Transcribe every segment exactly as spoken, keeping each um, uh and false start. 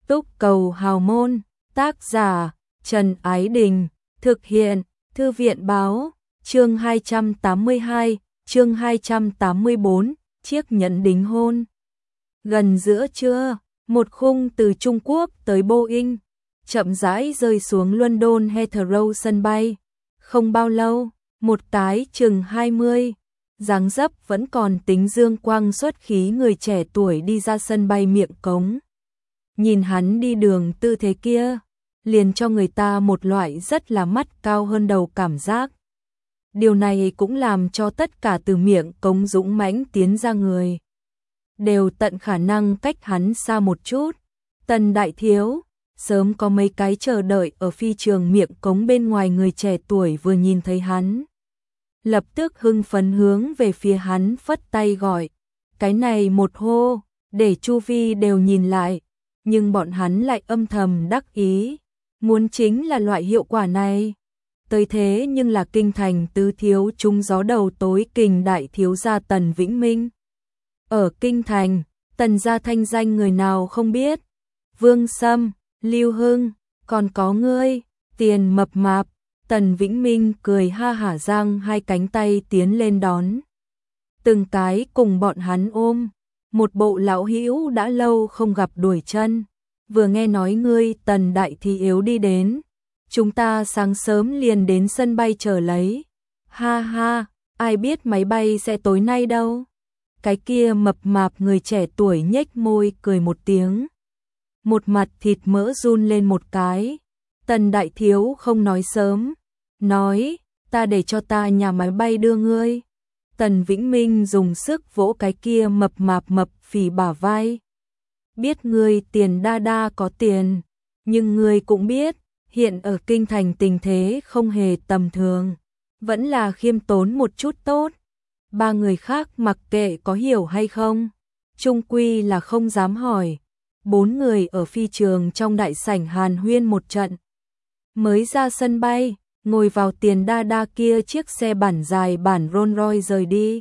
Túc Cầu Hào Môn, tác giả Trần Ái Đình, thực hiện Thư viện Báo, chương hai trăm tám mươi hai, chương hai trăm tám mươi bốn, chiếc nhẫn đính hôn. Gần giữa trưa, một khung từ Trung Quốc tới Boeing, chậm rãi rơi xuống London Heathrow sân bay. Không bao lâu, một cái chừng hai mươi, dáng dấp vẫn còn tính dương quang xuất khí người trẻ tuổi đi ra sân bay miệng cống. Nhìn hắn đi đường tư thế kia, liền cho người ta một loại rất là mắt cao hơn đầu cảm giác. Điều này cũng làm cho tất cả từ miệng cống dũng mãnh tiến ra người đều tận khả năng cách hắn xa một chút. Tần đại thiếu, sớm có mấy cái chờ đợi ở phi trường miệng cống bên ngoài người trẻ tuổi vừa nhìn thấy hắn, lập tức hưng phấn hướng về phía hắn phất tay gọi. Cái này một hô, để chu vi đều nhìn lại, nhưng bọn hắn lại âm thầm đắc ý, muốn chính là loại hiệu quả này. Tới thế nhưng là kinh thành tứ thiếu trung gió đầu tối kình đại thiếu gia Tần Vĩnh Minh. Ở kinh thành, Tần gia thanh danh người nào không biết. Vương Sâm, Lưu Hưng, còn có ngươi, Tiền Mập Mạp. Tần Vĩnh Minh cười ha hả giang hai cánh tay tiến lên đón. Từng cái cùng bọn hắn ôm, một bộ lão hữu đã lâu không gặp đuổi chân. Vừa nghe nói ngươi Tần đại thì yếu đi đến, chúng ta sáng sớm liền đến sân bay chờ lấy. Ha ha, ai biết máy bay sẽ tối nay đâu. Cái kia mập mạp người trẻ tuổi nhếch môi cười một tiếng, một mặt thịt mỡ run lên một cái. Tần đại thiếu không nói sớm, nói, ta để cho ta nhà máy bay đưa ngươi. Tần Vĩnh Minh dùng sức vỗ cái kia mập mạp mập phì bả vai. Biết ngươi tiền đa đa có tiền, nhưng ngươi cũng biết, hiện ở kinh thành tình thế không hề tầm thường, vẫn là khiêm tốn một chút tốt. Ba người khác mặc kệ có hiểu hay không, chung quy là không dám hỏi. Bốn người ở phi trường trong đại sảnh hàn huyên một trận, mới ra sân bay, ngồi vào tiền đa đa kia chiếc xe bản dài bản Rolls Royce rời đi.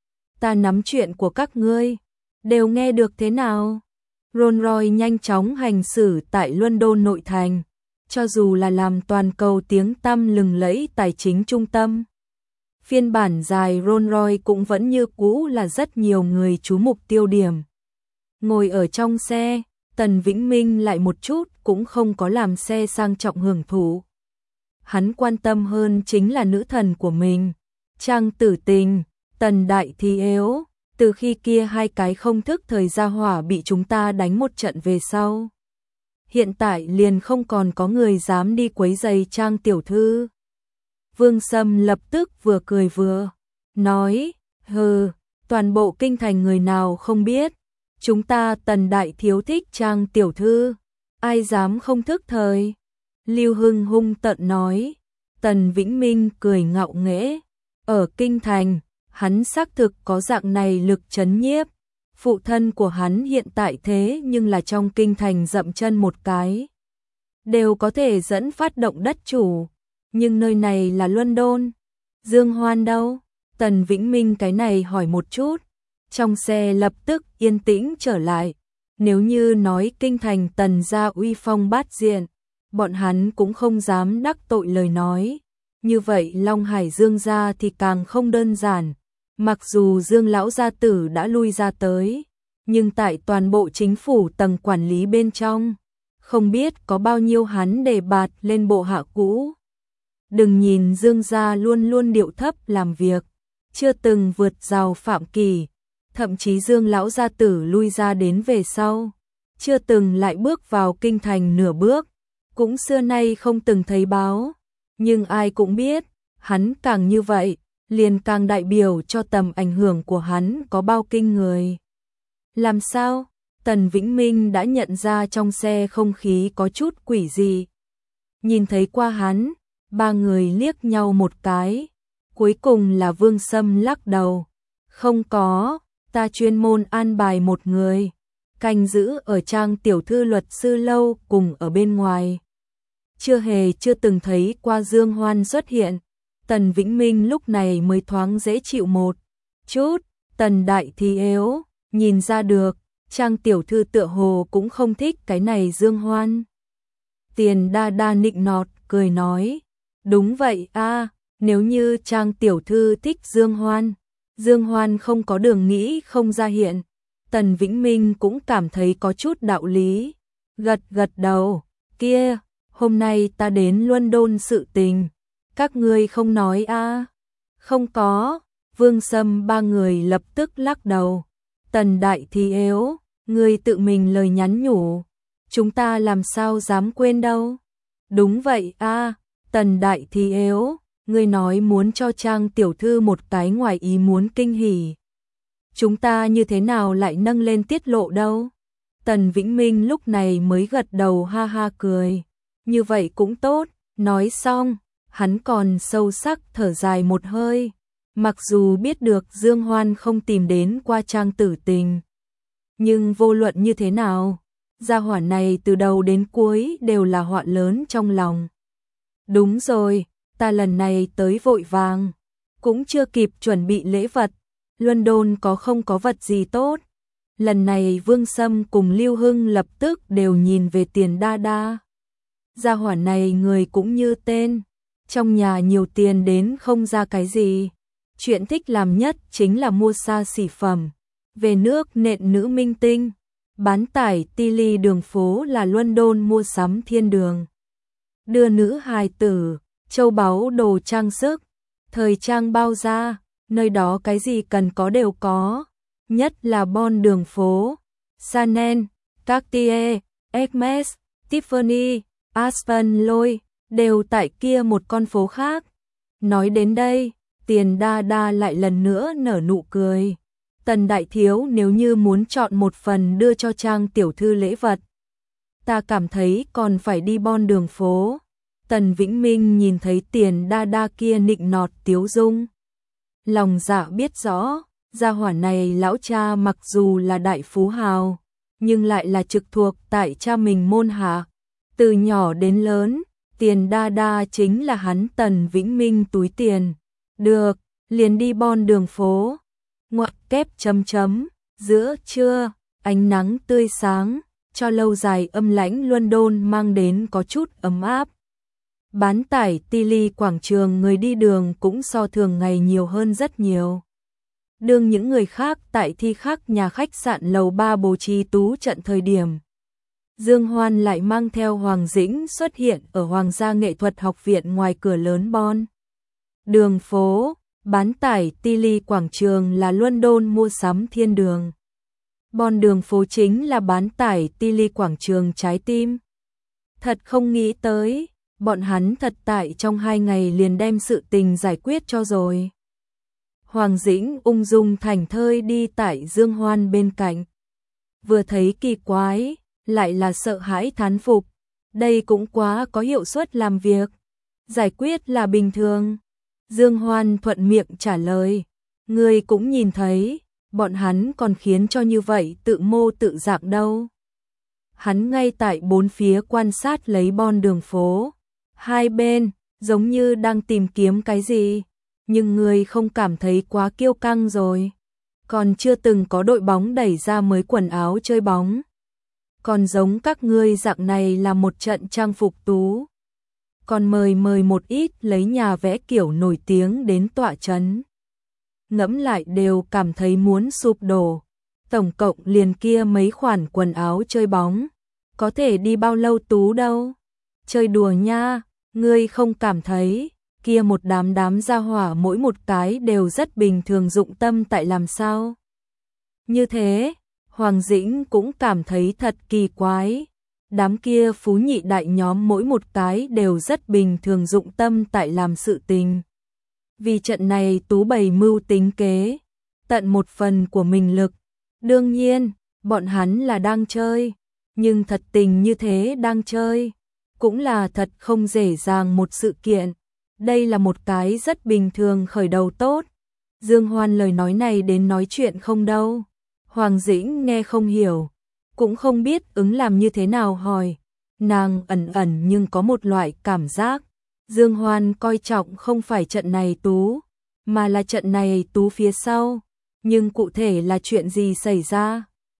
Ta nắm chuyện của các ngươi, đều nghe được thế nào? Rolls Royce nhanh chóng hành xử tại London nội thành, cho dù là làm toàn cầu tiếng tăm lừng lẫy tài chính trung tâm. Phiên bản dài Rolls Royce cũng vẫn như cũ là rất nhiều người chú mục tiêu điểm. Ngồi ở trong xe, Tần Vĩnh Minh lại một chút cũng không có làm xe sang trọng hưởng thụ. Hắn quan tâm hơn chính là nữ thần của mình, Trang Tử Tình, Tần đại thì yếu. Từ khi kia hai cái không thức thời gia hỏa bị chúng ta đánh một trận về sau, hiện tại liền không còn có người dám đi quấy rầy Trang tiểu thư. Vương Sâm lập tức vừa cười vừa nói, hừ, toàn bộ kinh thành người nào không biết, chúng ta Tần đại thiếu thích Trang tiểu thư, ai dám không thức thời. Lưu Hưng hung tợn nói. Tần Vĩnh Minh cười ngạo nghễ, ở kinh thành, hắn xác thực có dạng này lực chấn nhiếp. Phụ thân của hắn hiện tại thế nhưng là trong kinh thành dậm chân một cái, đều có thể dẫn phát động đất chủ. Nhưng nơi này là London. Dương Hoan đâu? Tần Vĩnh Minh cái này hỏi một chút. Trong xe lập tức yên tĩnh trở lại. Nếu như nói kinh thành Tần gia uy phong bát diện, bọn hắn cũng không dám đắc tội lời nói. Như vậy Long Hải Dương gia thì càng không đơn giản. Mặc dù Dương lão gia tử đã lui ra tới, nhưng tại toàn bộ chính phủ tầng quản lý bên trong, không biết có bao nhiêu hắn đề bạt lên bộ hạ cũ. Đừng nhìn Dương gia luôn luôn điệu thấp làm việc, chưa từng vượt rào phạm kỷ, thậm chí Dương lão gia tử lui ra đến về sau, chưa từng lại bước vào kinh thành nửa bước, cũng xưa nay không từng thấy báo. Nhưng ai cũng biết, hắn càng như vậy, liền càng đại biểu cho tầm ảnh hưởng của hắn có bao kinh người. Làm sao? Tần Vĩnh Minh đã nhận ra trong xe không khí có chút quỷ dị. Nhìn thấy qua hắn, ba người liếc nhau một cái. Cuối cùng là Vương Sâm lắc đầu. Không có, ta chuyên môn an bài một người, canh giữ ở Trang tiểu thư luật sư lâu cùng ở bên ngoài. Chưa hề chưa từng thấy qua Dương Hoan xuất hiện. Tần Vĩnh Minh lúc này mới thoáng dễ chịu một chút. Tần đại thì yếu, nhìn ra được, Trang tiểu thư tựa hồ cũng không thích cái này Dương Hoan. Tiền đa đa nịnh nọt, cười nói, đúng vậy a, nếu như Trang tiểu thư thích Dương Hoan, Dương Hoan không có đường nghĩ không ra hiện. Tần Vĩnh Minh cũng cảm thấy có chút đạo lý, gật gật đầu, kia, hôm nay ta đến London sự tình, các ngươi không nói a? Không có, Vương Sâm ba người lập tức lắc đầu. Tần đại thì yếu, ngươi tự mình lời nhắn nhủ, chúng ta làm sao dám quên đâu. Đúng vậy a, Tần đại thì yếu, ngươi nói muốn cho Trang tiểu thư một cái ngoài ý muốn kinh hỉ. Chúng ta như thế nào lại nâng lên tiết lộ đâu? Tần Vĩnh Minh lúc này mới gật đầu ha ha cười. Như vậy cũng tốt, nói xong, hắn còn sâu sắc thở dài một hơi. Mặc dù biết được Dương Hoan không tìm đến qua Trang tử tình, nhưng vô luận như thế nào, gia hỏa này từ đầu đến cuối đều là họa lớn trong lòng. Đúng rồi, ta lần này tới vội vàng, cũng chưa kịp chuẩn bị lễ vật. London có không có vật gì tốt. Lần này Vương Sâm cùng Lưu Hưng lập tức đều nhìn về Tiền đa đa. Gia hỏa này người cũng như tên, trong nhà nhiều tiền đến không ra cái gì. Chuyện thích làm nhất chính là mua xa xỉ phẩm, về nước nện nữ minh tinh, bán tải ti ly đường phố là London mua sắm thiên đường. Đưa nữ hài tử, châu báu đồ trang sức, thời trang bao ra, nơi đó cái gì cần có đều có, nhất là Bon đường phố, Chanel, Cartier, Hermes, Tiffany, Aspen Lloyd đều tại kia một con phố khác. Nói đến đây, Tiền đa đa lại lần nữa nở nụ cười. Tần đại thiếu nếu như muốn chọn một phần đưa cho Trang tiểu thư lễ vật, ta cảm thấy còn phải đi Bon đường phố. Tần Vĩnh Minh nhìn thấy Tiền đa đa kia nịnh nọt tiếu dung, lòng dạ biết rõ, gia hỏa này lão cha mặc dù là đại phú hào, nhưng lại là trực thuộc tại cha mình môn hạ. Từ nhỏ đến lớn, Tiền đa đa chính là hắn Tần Vĩnh Minh túi tiền. Được, liền đi Bon đường phố. Ngoặc kép chấm chấm, giữa trưa, ánh nắng tươi sáng, cho lâu dài âm lãnh London mang đến có chút ấm áp. Bán tải ti ly quảng trường người đi đường cũng so thường ngày nhiều hơn rất nhiều. Đương những người khác tại thi khắc nhà khách sạn lầu ba bố trí tú trận thời điểm, Dương Hoan lại mang theo Hoàng Dĩnh xuất hiện ở Hoàng gia nghệ thuật học viện ngoài cửa lớn Bon đường phố. Bán tải ti ly quảng trường là London mua sắm thiên đường. Bon đường phố chính là bán tải ti ly quảng trường trái tim. Thật không nghĩ tới, bọn hắn thật tại trong hai ngày liền đem sự tình giải quyết cho rồi. Hoàng Dĩnh ung dung thảnh thơi đi tại Dương Hoan bên cạnh. Vừa thấy kỳ quái, lại là sợ hãi thán phục. Đây cũng quá có hiệu suất làm việc. Giải quyết là bình thường. Dương Hoan thuận miệng trả lời. Ngươi cũng nhìn thấy, bọn hắn còn khiến cho như vậy tự mô tự dạng đâu. Hắn ngay tại bốn phía quan sát lấy Bon đường phố. Hai bên, giống như đang tìm kiếm cái gì. Nhưng ngươi không cảm thấy quá kiêu căng rồi. Còn chưa từng có đội bóng đẩy ra mới quần áo chơi bóng. Còn giống các ngươi dạng này là một trận trang phục tú. Còn mời mời một ít lấy nhà vẽ kiểu nổi tiếng đến tọa chấn. Ngẫm lại đều cảm thấy muốn sụp đổ. Tổng cộng liền kia mấy khoản quần áo chơi bóng. Có thể đi bao lâu tú đâu. Chơi đùa nha, ngươi không cảm thấy. Kia một đám đám gia hỏa mỗi một cái đều rất bình thường dụng tâm tại làm sao. Như thế, Hoàng Dĩnh cũng cảm thấy thật kỳ quái. Đám kia phú nhị đại nhóm mỗi một cái đều rất bình thường dụng tâm tại làm sự tình. Vì trận này tú bày mưu tính kế, tận một phần của mình lực. Đương nhiên, bọn hắn là đang chơi, nhưng thật tình như thế đang chơi, cũng là thật không dễ dàng một sự kiện. Đây là một cái rất bình thường khởi đầu tốt. Dương Hoan lời nói này đến nói chuyện không đâu. Hoàng Dĩnh nghe không hiểu, cũng không biết ứng làm như thế nào hỏi. Nàng ẩn ẩn nhưng có một loại cảm giác. Dương Hoan coi trọng không phải trận này tú, mà là trận này tú phía sau. Nhưng cụ thể là chuyện gì xảy ra?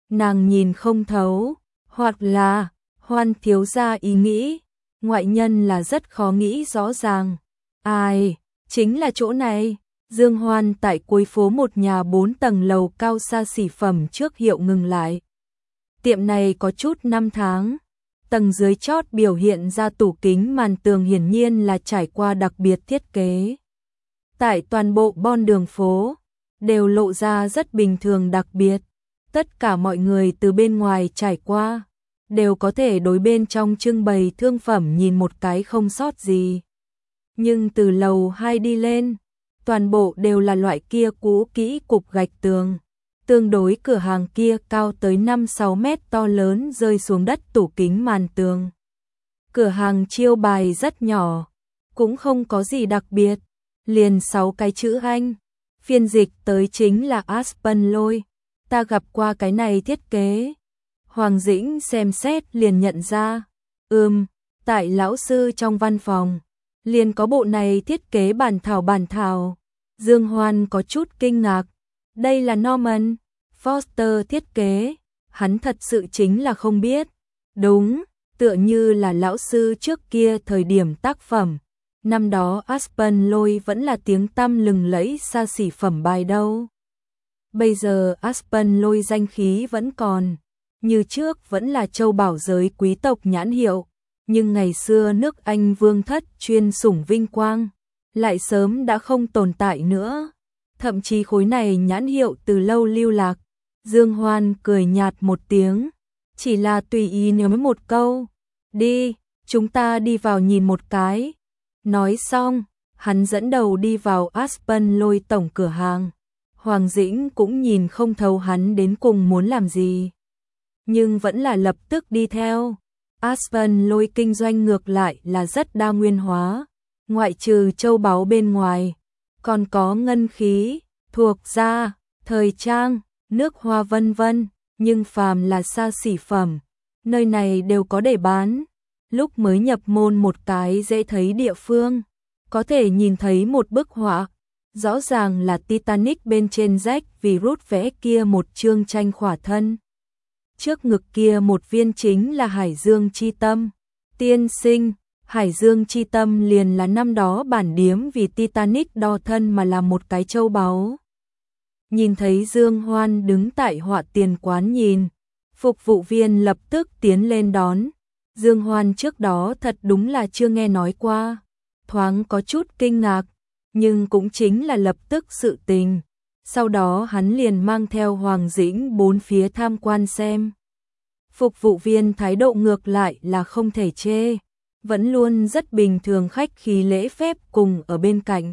nàng nhìn không thấu, hoặc là Hoan thiếu gia ý nghĩ, ngoại nhân là rất khó nghĩ rõ ràng. Ai, chính là chỗ này. Dương Hoan tại cuối phố một nhà bốn tầng lầu cao xa xỉ phẩm trước hiệu ngừng lại. Tiệm này có chút năm tháng. Tầng dưới chót biểu hiện ra tủ kính màn tường hiển nhiên là trải qua đặc biệt thiết kế. Tại toàn bộ bon đường phố, đều lộ ra rất bình thường đặc biệt. Tất cả mọi người từ bên ngoài trải qua, đều có thể đối bên trong trưng bày thương phẩm nhìn một cái không sót gì. Nhưng từ lầu hai đi lên, toàn bộ đều là loại kia cũ kỹ cục gạch tường. Tương đối cửa hàng kia cao tới năm sáu mét to lớn rơi xuống đất tủ kính màn tường. Cửa hàng chiêu bài rất nhỏ, cũng không có gì đặc biệt, liền sáu cái chữ Anh. Phiên dịch tới chính là Aspen Lôi. Ta gặp qua cái này thiết kế. Hoàng Dĩnh xem xét liền nhận ra. Ừm, tại lão sư trong văn phòng, liền có bộ này thiết kế bản thảo bản thảo. Dương Hoan có chút kinh ngạc. Đây là Norman Foster thiết kế. Hắn thật sự chính là không biết. Đúng, tựa như là lão sư trước kia thời điểm tác phẩm. Năm đó Aspen Lôi vẫn là tiếng tăm lừng lẫy xa xỉ phẩm bài đâu. Bây giờ Aspen Lôi danh khí vẫn còn. Như trước vẫn là châu bảo giới quý tộc nhãn hiệu. Nhưng ngày xưa nước Anh vương thất chuyên sủng vinh quang, lại sớm đã không tồn tại nữa. Thậm chí khối này nhãn hiệu từ lâu lưu lạc. Dương Hoan cười nhạt một tiếng, chỉ là tùy ý nói một câu. Đi, chúng ta đi vào nhìn một cái. Nói xong, hắn dẫn đầu đi vào Aspen Lôi tổng cửa hàng. Hoàng Dĩnh cũng nhìn không thấu hắn đến cùng muốn làm gì, nhưng vẫn là lập tức đi theo. Aspen Lôi kinh doanh ngược lại là rất đa nguyên hóa, ngoại trừ châu báu bên ngoài, còn có ngân khí, thuộc da, thời trang, nước hoa vân vân, nhưng phàm là xa xỉ phẩm, nơi này đều có để bán. Lúc mới nhập môn một cái dễ thấy địa phương, có thể nhìn thấy một bức họa, rõ ràng là Titanic bên trên Jack vì rút vẽ kia một chương tranh khỏa thân. Trước ngực kia một viên chính là Hải Dương chi tâm. Tiên sinh, Hải Dương chi tâm liền là năm đó bản điếm vì Titanic đo thân mà là một cái châu báu. Nhìn thấy Dương Hoan đứng tại họa tiền quán nhìn, phục vụ viên lập tức tiến lên đón. Dương Hoan trước đó thật đúng là chưa nghe nói qua, thoáng có chút kinh ngạc, nhưng cũng chính là lập tức sự tình. Sau đó hắn liền mang theo Hoàng Dĩnh bốn phía tham quan xem. Phục vụ viên thái độ ngược lại là không thể chê, vẫn luôn rất bình thường khách khí lễ phép cùng ở bên cạnh.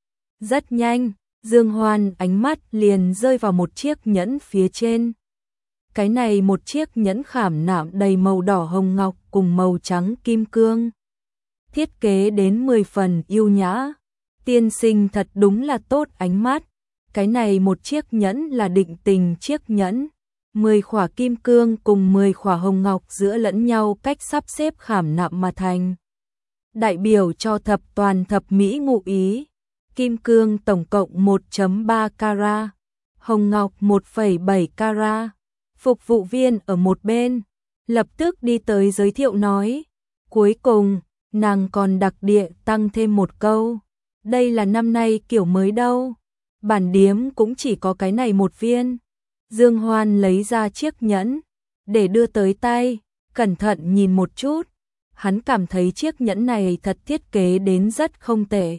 Rất nhanh, Dương Hoan ánh mắt liền rơi vào một chiếc nhẫn phía trên. Cái này một chiếc nhẫn khảm nạm đầy màu đỏ hồng ngọc cùng màu trắng kim cương. Thiết kế đến mười phần yêu nhã. Tiên sinh thật đúng là tốt ánh mắt. Cái này một chiếc nhẫn là định tình chiếc nhẫn. mười khỏa kim cương cùng mười khỏa hồng ngọc giữa lẫn nhau cách sắp xếp khảm nạm mà thành. Đại biểu cho thập toàn thập mỹ ngụ ý. Kim cương tổng cộng một phẩy ba carat, hồng ngọc một phẩy bảy carat. Phục vụ viên ở một bên, lập tức đi tới giới thiệu nói. Cuối cùng, nàng còn đặc địa tăng thêm một câu. Đây là năm nay kiểu mới đâu. Bản điếm cũng chỉ có cái này một viên. Dương Hoan lấy ra chiếc nhẫn, để đưa tới tay, cẩn thận nhìn một chút. Hắn cảm thấy chiếc nhẫn này thật thiết kế đến rất không tệ.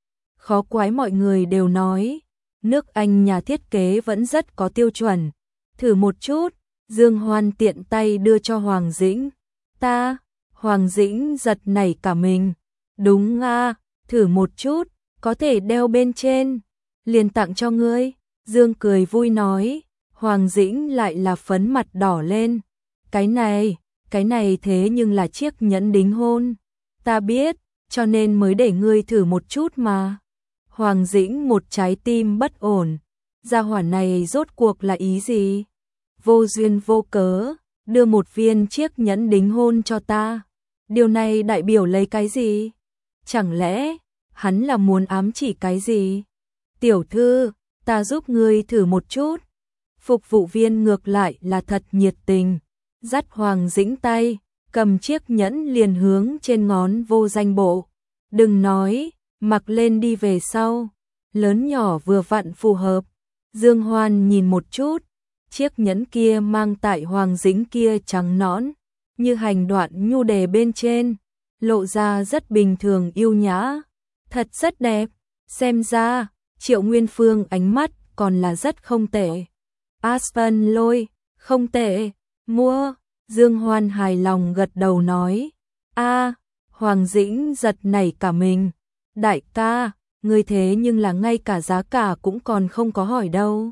Khó quái mọi người đều nói, nước Anh nhà thiết kế vẫn rất có tiêu chuẩn. Thử một chút, Dương Hoan tiện tay đưa cho Hoàng Dĩnh. Ta, Hoàng Dĩnh giật nảy cả mình. Đúng à, thử một chút, có thể đeo bên trên. Liền tặng cho ngươi. Dương cười vui nói. Hoàng Dĩnh lại là phấn mặt đỏ lên. Cái này, cái này thế nhưng là chiếc nhẫn đính hôn. Ta biết, cho nên mới để ngươi thử một chút mà. Hoàng Dĩnh một trái tim bất ổn. Gia hỏa này rốt cuộc là ý gì? Vô duyên vô cớ, đưa một viên chiếc nhẫn đính hôn cho ta. Điều này đại biểu lấy cái gì? Chẳng lẽ, hắn là muốn ám chỉ cái gì? Tiểu thư, ta giúp ngươi thử một chút. Phục vụ viên ngược lại là thật nhiệt tình, dắt Hoàng Dĩnh tay, cầm chiếc nhẫn liền hướng trên ngón vô danh bộ. Đừng nói, mặc lên đi về sau, lớn nhỏ vừa vặn phù hợp. Dương Hoan nhìn một chút, chiếc nhẫn kia mang tại Hoàng Dĩnh kia trắng nõn, như hành đoạn nhu đề bên trên, lộ ra rất bình thường yêu nhã, thật rất đẹp, xem ra, Triệu Nguyên Phương ánh mắt còn là rất không tệ. Aspen Lôi, không tệ, mua, Dương Hoan hài lòng gật đầu nói, a Hoàng Dĩnh giật nảy cả mình, đại ca, ngươi thế nhưng là ngay cả giá cả cũng còn không có hỏi đâu.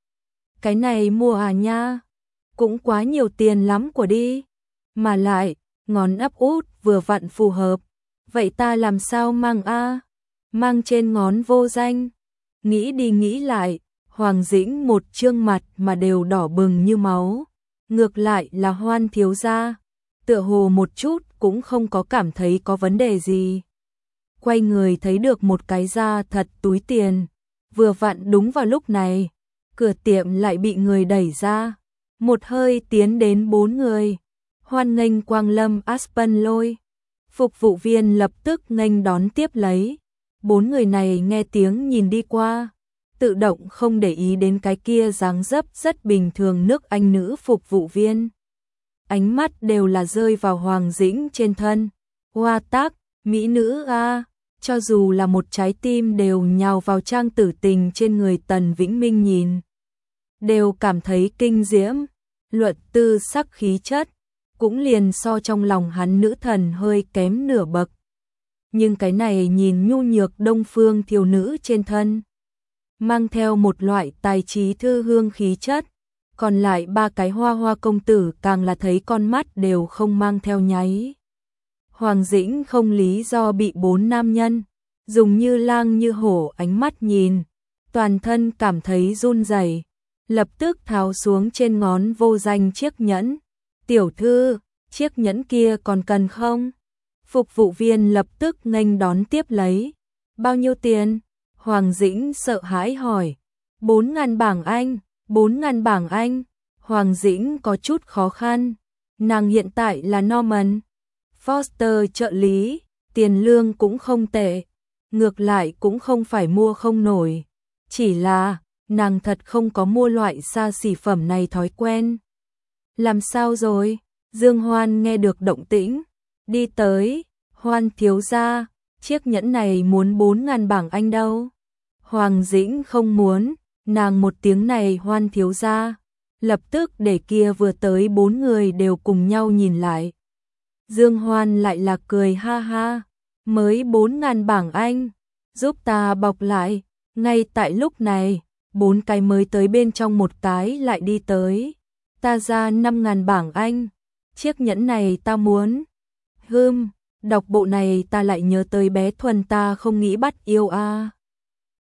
Cái này mua à nha, cũng quá nhiều tiền lắm của đi, mà lại, ngón áp út vừa vặn phù hợp, vậy ta làm sao mang a mang trên ngón vô danh. Nghĩ đi nghĩ lại, Hoàng Dĩnh một trương mặt mà đều đỏ bừng như máu, ngược lại là Hoan thiếu gia, tựa hồ một chút cũng không có cảm thấy có vấn đề gì. Quay người thấy được một cái da thật túi tiền, vừa vặn đúng vào lúc này, cửa tiệm lại bị người đẩy ra, một hơi tiến đến bốn người, hoan nghênh quang lâm Aspen Lôi. Phục vụ viên lập tức nghênh đón tiếp lấy, bốn người này nghe tiếng nhìn đi qua, tự động không để ý đến cái kia dáng dấp rất bình thường nước Anh nữ phục vụ viên. Ánh mắt đều là rơi vào Hoàng Dĩnh trên thân, hoa tác, mỹ nữ a, cho dù là một trái tim đều nhào vào trang tử tình trên người Tần Vĩnh Minh nhìn, đều cảm thấy kinh diễm, luận tư sắc khí chất, cũng liền so trong lòng hắn nữ thần hơi kém nửa bậc. Nhưng cái này nhìn nhu nhược đông phương thiếu nữ trên thân, mang theo một loại tài trí thư hương khí chất, còn lại ba cái hoa hoa công tử càng là thấy con mắt đều không mang theo nháy. Hoàng Dĩnh không lý do bị bốn nam nhân, dùng như lang như hổ ánh mắt nhìn, toàn thân cảm thấy run rẩy, lập tức tháo xuống trên ngón vô danh chiếc nhẫn. Tiểu thư, chiếc nhẫn kia còn cần không? Phục vụ viên lập tức nghênh đón tiếp lấy. Bao nhiêu tiền? Hoàng Dĩnh sợ hãi hỏi. Bốn ngàn bảng Anh, bốn ngàn bảng Anh. Hoàng Dĩnh có chút khó khăn. Nàng hiện tại là Norman Foster trợ lý, tiền lương cũng không tệ. Ngược lại cũng không phải mua không nổi. Chỉ là, nàng thật không có mua loại xa xỉ phẩm này thói quen. Làm sao rồi? Dương Hoan nghe được động tĩnh, đi tới, Hoan thiếu gia, chiếc nhẫn này muốn bốn ngàn bảng Anh đâu. Hoàng Dĩnh không muốn, nàng một tiếng này Hoan thiếu gia, lập tức để kia vừa tới bốn người đều cùng nhau nhìn lại. Dương Hoan lại là cười ha ha, mới bốn ngàn bảng Anh, giúp ta bọc lại. Ngay tại lúc này, bốn cái mới tới bên trong một cái lại đi tới. Ta ra năm ngàn bảng Anh, chiếc nhẫn này ta muốn. Hừm, đọc bộ này ta lại nhớ tới bé Thuần ta không nghĩ bắt yêu a. À.